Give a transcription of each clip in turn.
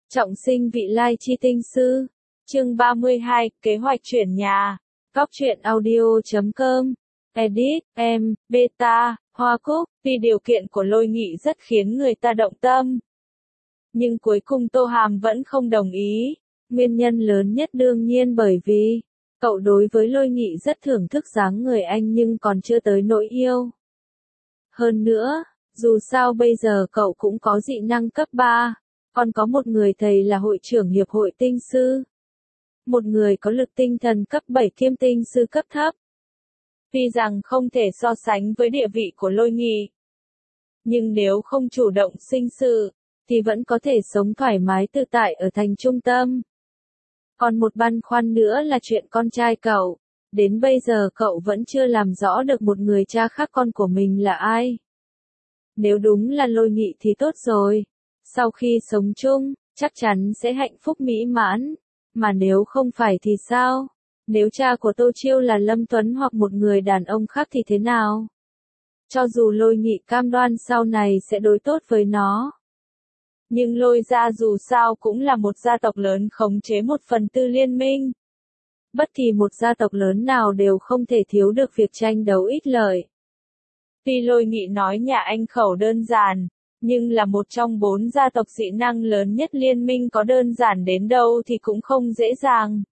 Trọng sinh vị lai chi tinh sư. Chương 32, kế hoạch chuyển nhà. Góc truyện audio.com. Edit, em, Beta, Hoa Cúc. Vì điều kiện của Lôi Nghị rất khiến người ta động tâm. Nhưng cuối cùng Tô Hàm vẫn không đồng ý. Nguyên nhân lớn nhất đương nhiên bởi vì cậu đối với Lôi Nghị rất thưởng thức dáng người anh nhưng còn chưa tới nỗi yêu. Hơn nữa, dù sao bây giờ cậu cũng có dị năng cấp 3, còn có một người thầy là hội trưởng hiệp hội tinh sư. Một người có lực tinh thần cấp 7 kiêm tinh sư cấp thấp. Tuy rằng không thể so sánh với địa vị của Lôi Nghị, nhưng nếu không chủ động sinh sự, thì vẫn có thể sống thoải mái tự tại ở thành trung tâm. Còn một băn khoăn nữa là chuyện con trai cậu. Đến bây giờ cậu vẫn chưa làm rõ được một người cha khác con của mình là ai. Nếu đúng là Lôi Nghị thì tốt rồi. Sau khi sống chung, chắc chắn sẽ hạnh phúc mỹ mãn. Mà nếu không phải thì sao? Nếu cha của Tô Chiêu là Lâm Tuấn hoặc một người đàn ông khác thì thế nào? Cho dù Lôi Nghị cam đoan sau này sẽ đối tốt với nó, nhưng Lôi gia dù sao cũng là một gia tộc lớn khống chế 1/4 liên minh. Bất kỳ một gia tộc lớn nào đều không thể thiếu được việc tranh đấu ích lợi. Tuy Lôi Nghị nói nhà anh khẩu đơn giản, nhưng là một trong 4 gia tộc dị năng lớn nhất liên minh, có đơn giản đến đâu thì cũng không dễ dàng.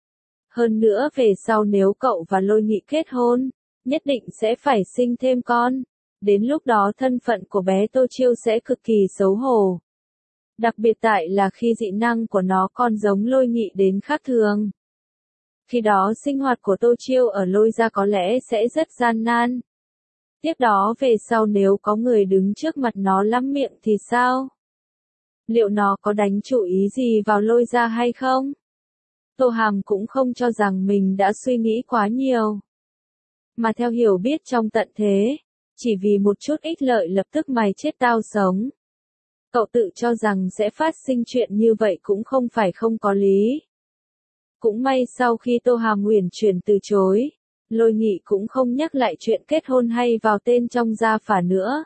Hơn nữa về sau nếu cậu và Lôi Nghị kết hôn, nhất định sẽ phải sinh thêm con. Đến lúc đó thân phận của bé Tô Chiêu sẽ cực kỳ xấu hổ. Đặc biệt tại là khi dị năng của nó còn giống Lôi Nghị đến khác thường. Khi đó sinh hoạt của Tô Chiêu ở Lôi gia có lẽ sẽ rất gian nan. Tiếp đó về sau nếu có người đứng trước mặt nó lắm miệng thì sao? Liệu nó có đánh chủ ý gì vào Lôi gia hay không? Tô Hàm cũng không cho rằng mình đã suy nghĩ quá nhiều. Mà theo hiểu biết trong tận thế, chỉ vì một chút ích lợi lập tức mày chết tao sống. Cậu tự cho rằng sẽ phát sinh chuyện như vậy cũng không phải không có lý. Cũng may sau khi Tô Hàm uyển chuyển từ chối, Lôi Nghị cũng không nhắc lại chuyện kết hôn hay vào tên trong gia phả nữa.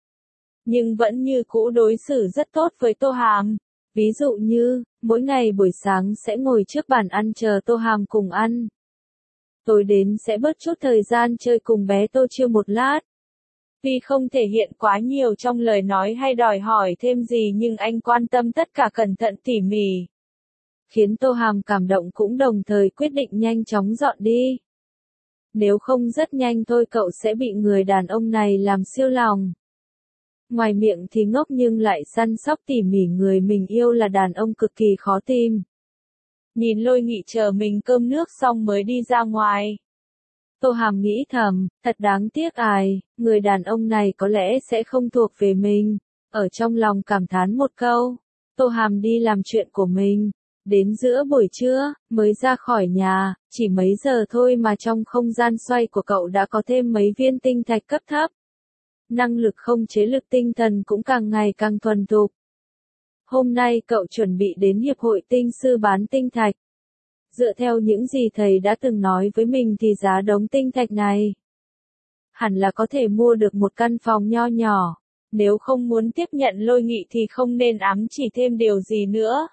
Nhưng vẫn như cũ đối xử rất tốt với Tô Hàm. Ví dụ như, mỗi ngày buổi sáng sẽ ngồi trước bàn ăn chờ Tô Hàm cùng ăn. Tối đến sẽ bớt chút thời gian chơi cùng bé Tô Chiêu một lát. Tuy không thể hiện quá nhiều trong lời nói hay đòi hỏi thêm gì nhưng anh quan tâm tất cả cẩn thận tỉ mỉ. Khiến Tô Hàm cảm động cũng đồng thời quyết định nhanh chóng dọn đi. Nếu không rất nhanh thôi cậu sẽ bị người đàn ông này làm siêu lòng. Ngoài miệng thì ngốc nhưng lại săn sóc tỉ mỉ người mình yêu là đàn ông cực kỳ khó tìm. Nhìn Lôi Nghị chờ mình cơm nước xong mới đi ra ngoài. Tô Hàm nghĩ thầm, thật đáng tiếc người đàn ông này có lẽ sẽ không thuộc về mình. Ở trong lòng cảm thán một câu, Tô Hàm đi làm chuyện của mình. Đến giữa buổi trưa, mới ra khỏi nhà, chỉ mấy giờ thôi mà trong không gian xoay của cậu đã có thêm mấy viên tinh thạch cấp thấp. Năng lực không chế lực tinh thần cũng càng ngày càng thuần thục. Hôm nay cậu chuẩn bị đến hiệp hội tinh sư bán tinh thạch. Dựa theo những gì thầy đã từng nói với mình thì giá đống tinh thạch này hẳn là có thể mua được một căn phòng nho nhỏ. Nếu không muốn tiếp nhận Lôi Nghị thì không nên ám chỉ thêm điều gì nữa.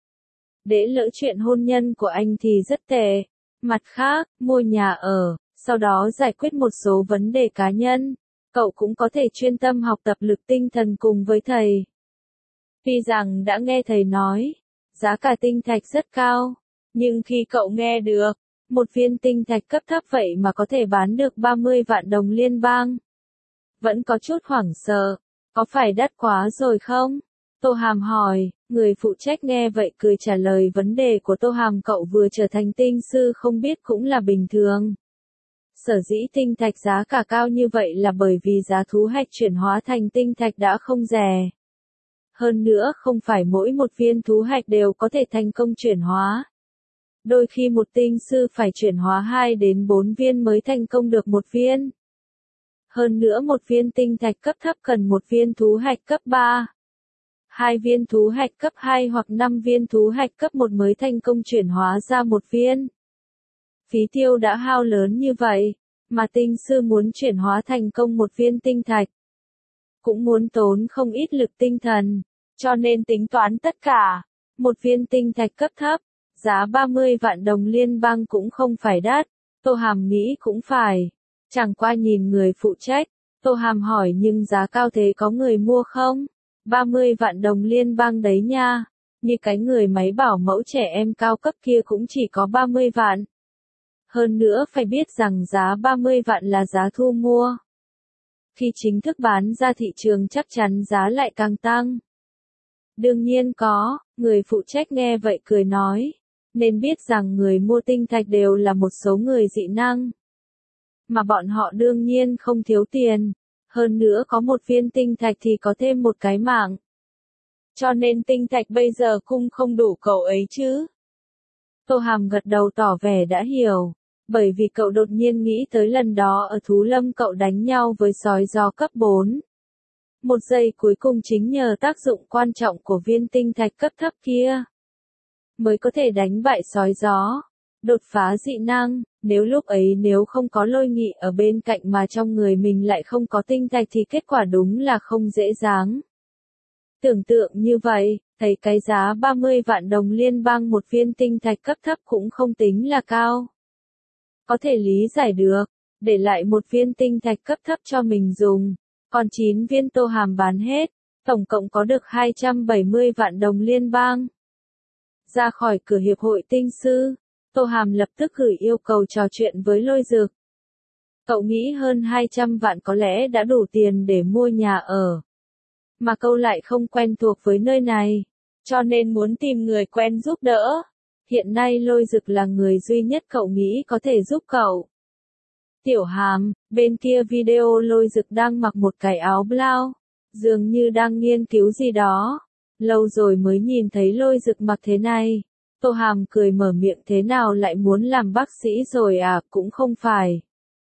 Để lỡ chuyện hôn nhân của anh thì rất tệ. Mặt khác, mua nhà ở, sau đó giải quyết một số vấn đề cá nhân. Cậu cũng có thể chuyên tâm học tập lực tinh thần cùng với thầy. Tuy rằng đã nghe thầy nói, giá cả tinh thạch rất cao. Nhưng khi cậu nghe được, một viên tinh thạch cấp thấp vậy mà có thể bán được 30 vạn đồng liên bang. Vẫn có chút hoảng sợ, có phải đắt quá rồi không? Tô Hàm hỏi, người phụ trách nghe vậy cười trả lời vấn đề của Tô Hàm, cậu vừa trở thành tinh sư không biết cũng là bình thường. Sở dĩ tinh thạch giá cả cao như vậy là bởi vì giá thú hạch chuyển hóa thành tinh thạch đã không rẻ. Hơn nữa không phải mỗi một viên thú hạch đều có thể thành công chuyển hóa. Đôi khi một tinh sư phải chuyển hóa 2 đến 4 viên mới thành công được một viên. Hơn nữa một viên tinh thạch cấp thấp cần một viên thú hạch cấp 3. 2 viên thú hạch cấp 2 hoặc 5 viên thú hạch cấp 1 mới thành công chuyển hóa ra một viên. Phí tiêu đã hao lớn như vậy, mà tinh sư muốn chuyển hóa thành công một viên tinh thạch. Cũng muốn tốn không ít lực tinh thần, cho nên tính toán tất cả. Một viên tinh thạch cấp thấp, giá 30 vạn đồng liên bang cũng không phải đắt. Tô Hàm nghĩ cũng phải. Chẳng qua nhìn người phụ trách, Tô Hàm hỏi nhưng giá cao thế có người mua không? 30 vạn đồng liên bang đấy nha. Như cái người máy bảo mẫu trẻ em cao cấp kia cũng chỉ có 30 vạn. Hơn nữa phải biết rằng giá 30 vạn là giá thu mua. Khi chính thức bán ra thị trường chắc chắn giá lại càng tăng. Đương nhiên có, người phụ trách nghe vậy cười nói. Nên biết rằng người mua tinh thạch đều là một số người dị năng. Mà bọn họ đương nhiên không thiếu tiền. Hơn nữa có một viên tinh thạch thì có thêm một cái mạng. Cho nên tinh thạch bây giờ cung không đủ cậu ấy chứ. Tô Hàm gật đầu tỏ vẻ đã hiểu. Bởi vì cậu đột nhiên nghĩ tới lần đó ở Thú Lâm cậu đánh nhau với sói gió cấp 4. Một giây cuối cùng chính nhờ tác dụng quan trọng của viên tinh thạch cấp thấp kia. Mới có thể đánh bại sói gió. Đột phá dị năng, nếu không có Lôi Nghị ở bên cạnh mà trong người mình lại không có tinh thạch thì kết quả đúng là không dễ dàng. Tưởng tượng như vậy, thấy cái giá 30 vạn đồng liên bang một viên tinh thạch cấp thấp cũng không tính là cao. Có thể lý giải được, để lại một viên tinh thạch cấp thấp cho mình dùng, còn 9 viên Tô Hàm bán hết, tổng cộng có được 270 vạn đồng liên bang. Ra khỏi cửa hiệp hội tinh sư, Tô Hàm lập tức gửi yêu cầu trò chuyện với Lôi Dực. Cậu nghĩ hơn 200 vạn có lẽ đã đủ tiền để mua nhà ở. Mà cậu lại không quen thuộc với nơi này, cho nên muốn tìm người quen giúp đỡ. Hiện nay Lôi Dực là người duy nhất cậu nghĩ có thể giúp cậu. Tiểu Hàm, bên kia video Lôi Dực đang mặc một cái áo blau, dường như đang nghiên cứu gì đó. Lâu rồi mới nhìn thấy Lôi Dực mặc thế này. Tô Hàm cười mở miệng thế nào lại muốn làm bác sĩ rồi à, cũng không phải.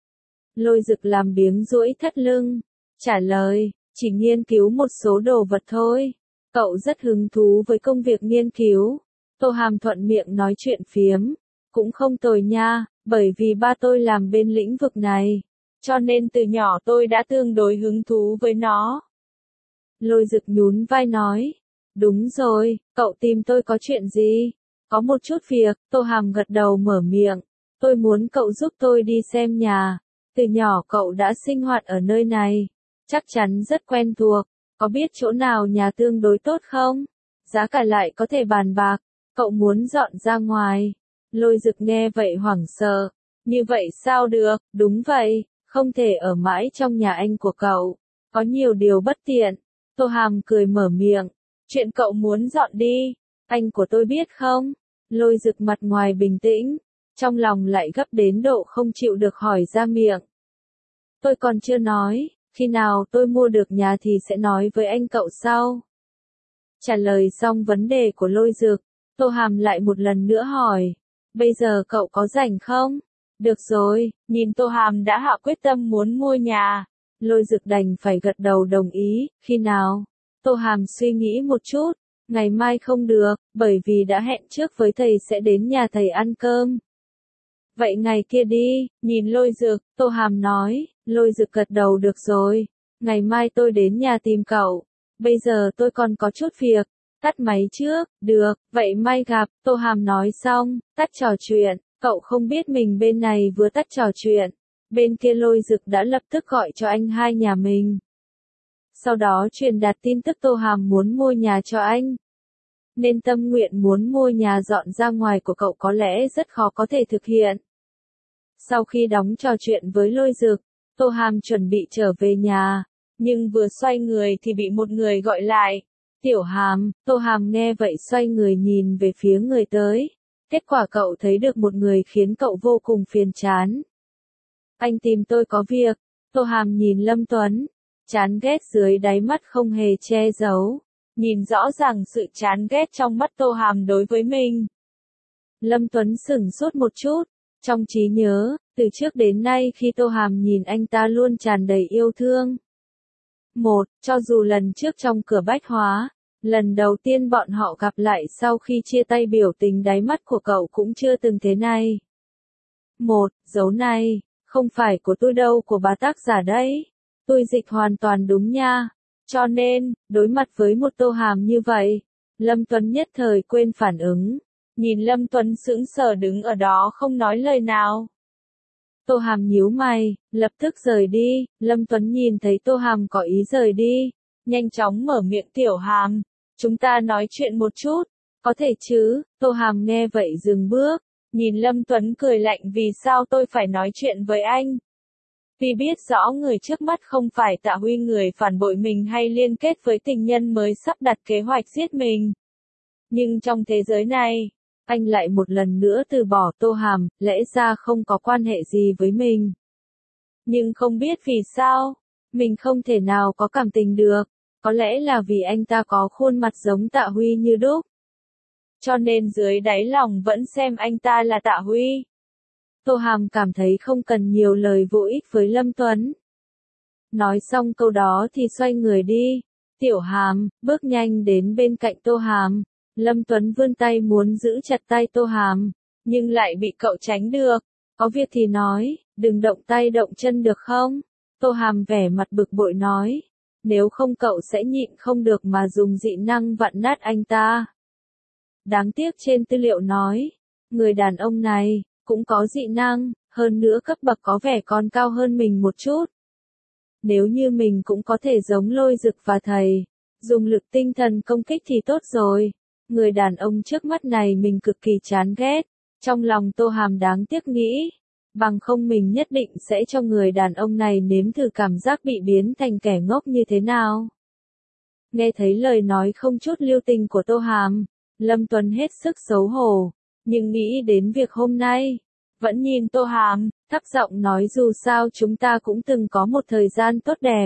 Lôi Dực làm biếng duỗi thắt lưng, trả lời, chỉ nghiên cứu một số đồ vật thôi. Cậu rất hứng thú với công việc nghiên cứu. Tô Hàm thuận miệng nói chuyện phiếm, cũng không tồi nha, bởi vì ba tôi làm bên lĩnh vực này, cho nên từ nhỏ tôi đã tương đối hứng thú với nó. Lôi Dực nhún vai nói, đúng rồi, cậu tìm tôi có chuyện gì? Có một chút việc, Tô Hàm gật đầu mở miệng, tôi muốn cậu giúp tôi đi xem nhà. Từ nhỏ cậu đã sinh hoạt ở nơi này, chắc chắn rất quen thuộc, có biết chỗ nào nhà tương đối tốt không? Giá cả lại có thể bàn bạc, cậu muốn dọn ra ngoài. Lôi Dực nghe vậy hoảng sợ, như vậy sao được, đúng vậy, không thể ở mãi trong nhà anh của cậu, có nhiều điều bất tiện. Tô Hàm cười mở miệng, chuyện cậu muốn dọn đi, anh của tôi biết không? Lôi Dực mặt ngoài bình tĩnh, trong lòng lại gấp đến độ không chịu được hỏi ra miệng. Tôi còn chưa nói, khi nào tôi mua được nhà thì sẽ nói với anh cậu sau. Trả lời xong vấn đề của Lôi Dực, Tô Hàm lại một lần nữa hỏi, bây giờ cậu có rảnh không? Được rồi, nhìn Tô Hàm đã hạ quyết tâm muốn mua nhà. Lôi Dực đành phải gật đầu đồng ý, khi nào? Tô Hàm suy nghĩ một chút, ngày mai không được, bởi vì đã hẹn trước với thầy sẽ đến nhà thầy ăn cơm. Vậy ngày kia đi, nhìn Lôi Dực, Tô Hàm nói. Lôi Dực gật đầu được rồi, ngày mai tôi đến nhà tìm cậu, bây giờ tôi còn có chút việc, tắt máy trước, được, vậy mai gặp, Tô Hàm nói xong, tắt trò chuyện, cậu không biết mình bên này vừa tắt trò chuyện, bên kia Lôi Dực đã lập tức gọi cho anh hai nhà mình. Sau đó truyền đạt tin tức Tô Hàm muốn mua nhà cho anh. Nên tâm nguyện muốn mua nhà dọn ra ngoài của cậu có lẽ rất khó có thể thực hiện. Sau khi đóng trò chuyện với Lôi Dực, Tô Hàm chuẩn bị trở về nhà, nhưng vừa xoay người thì bị một người gọi lại. Tiểu Hàm, Tô Hàm nghe vậy xoay người nhìn về phía người tới. Kết quả cậu thấy được một người khiến cậu vô cùng phiền chán. Anh tìm tôi có việc. Tô Hàm nhìn Lâm Tuấn, chán ghét dưới đáy mắt không hề che giấu. Nhìn rõ ràng sự chán ghét trong mắt Tô Hàm đối với mình. Lâm Tuấn sửng sốt một chút. Trong trí nhớ, từ trước đến nay khi Tô Hàm nhìn anh ta luôn tràn đầy yêu thương. Cho dù lần trước trong cửa bách hóa, lần đầu tiên bọn họ gặp lại sau khi chia tay biểu tình đáy mắt của cậu cũng chưa từng thế này. Dấu này, không phải của tôi đâu, của bà tác giả đấy. Tôi dịch hoàn toàn đúng nha. Cho nên, đối mặt với một Tô Hàm như vậy, Lâm Tuấn nhất thời quên phản ứng. Nhìn Lâm Tuấn sững sờ đứng ở đó không nói lời nào. Tô Hàm nhíu mày, lập tức rời đi. Lâm Tuấn nhìn thấy Tô Hàm có ý rời đi, nhanh chóng mở miệng, Tiểu Hàm, chúng ta nói chuyện một chút, có thể chứ? Tô Hàm nghe vậy dừng bước, nhìn Lâm Tuấn cười lạnh, vì sao tôi phải nói chuyện với anh? Vì biết rõ người trước mắt không phải Tạ Huy, người phản bội mình hay liên kết với tình nhân mới sắp đặt kế hoạch giết mình. Nhưng trong thế giới này, anh lại một lần nữa từ bỏ Tô Hàm, lẽ ra không có quan hệ gì với mình. Nhưng không biết vì sao, mình không thể nào có cảm tình được, có lẽ là vì anh ta có khuôn mặt giống Tạ Huy như đúc. Cho nên dưới đáy lòng vẫn xem anh ta là Tạ Huy. Tô Hàm cảm thấy không cần nhiều lời vô ích với Lâm Tuấn. Nói xong câu đó thì xoay người đi. Tiểu Hàm, bước nhanh đến bên cạnh Tô Hàm. Lâm Tuấn vươn tay muốn giữ chặt tay Tô Hàm, nhưng lại bị cậu tránh được. Có việc thì nói, đừng động tay động chân được không? Tô Hàm vẻ mặt bực bội nói. Nếu không cậu sẽ nhịn không được mà dùng dị năng vặn nát anh ta. Đáng tiếc trên tư liệu nói, người đàn ông này cũng có dị năng, hơn nữa cấp bậc có vẻ còn cao hơn mình một chút. Nếu như mình cũng có thể giống Lôi Dực và thầy, dùng lực tinh thần công kích thì tốt rồi. Người đàn ông trước mắt này mình cực kỳ chán ghét. Trong lòng Tô Hàm đáng tiếc nghĩ, bằng không mình nhất định sẽ cho người đàn ông này nếm thử cảm giác bị biến thành kẻ ngốc như thế nào. Nghe thấy lời nói không chút lưu tình của Tô Hàm, Lâm Tuấn hết sức xấu hổ, nhưng nghĩ đến việc hôm nay, vẫn nhìn Tô Hàm, thấp giọng nói, dù sao chúng ta cũng từng có một thời gian tốt đẹp.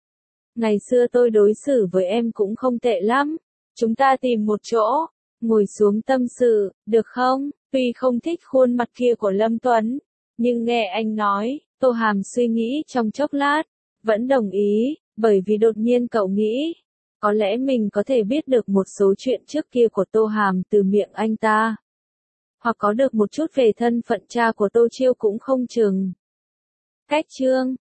Ngày xưa tôi đối xử với em cũng không tệ lắm, chúng ta tìm một chỗ, ngồi xuống tâm sự, được không? Tuy không thích khuôn mặt kia của Lâm Tuấn, nhưng nghe anh nói, Tô Hàm suy nghĩ trong chốc lát, vẫn đồng ý, bởi vì đột nhiên cậu nghĩ, có lẽ mình có thể biết được một số chuyện trước kia của Tô Hàm từ miệng anh ta. Hoặc có được một chút về thân phận cha của Tô Chiêu cũng không chừng. Cách chương